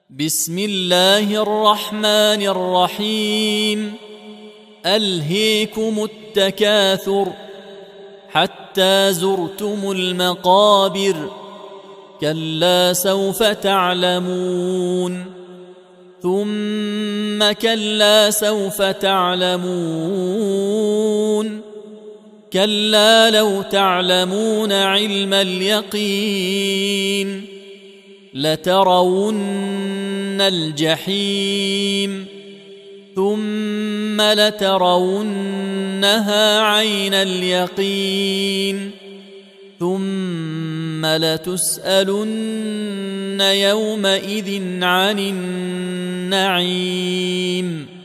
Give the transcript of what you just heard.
بسم الله الرحمن الرحيم. ألهيكم التكاثر حتى زرتم المقابر، كلا سوف تعلمون ثم كلا سوف تعلمون، كلا لو تعلمون علم اليقين لترون الجحيم ثم لترونها عين اليقين ثم لتسألن يومئذ عن النعيم.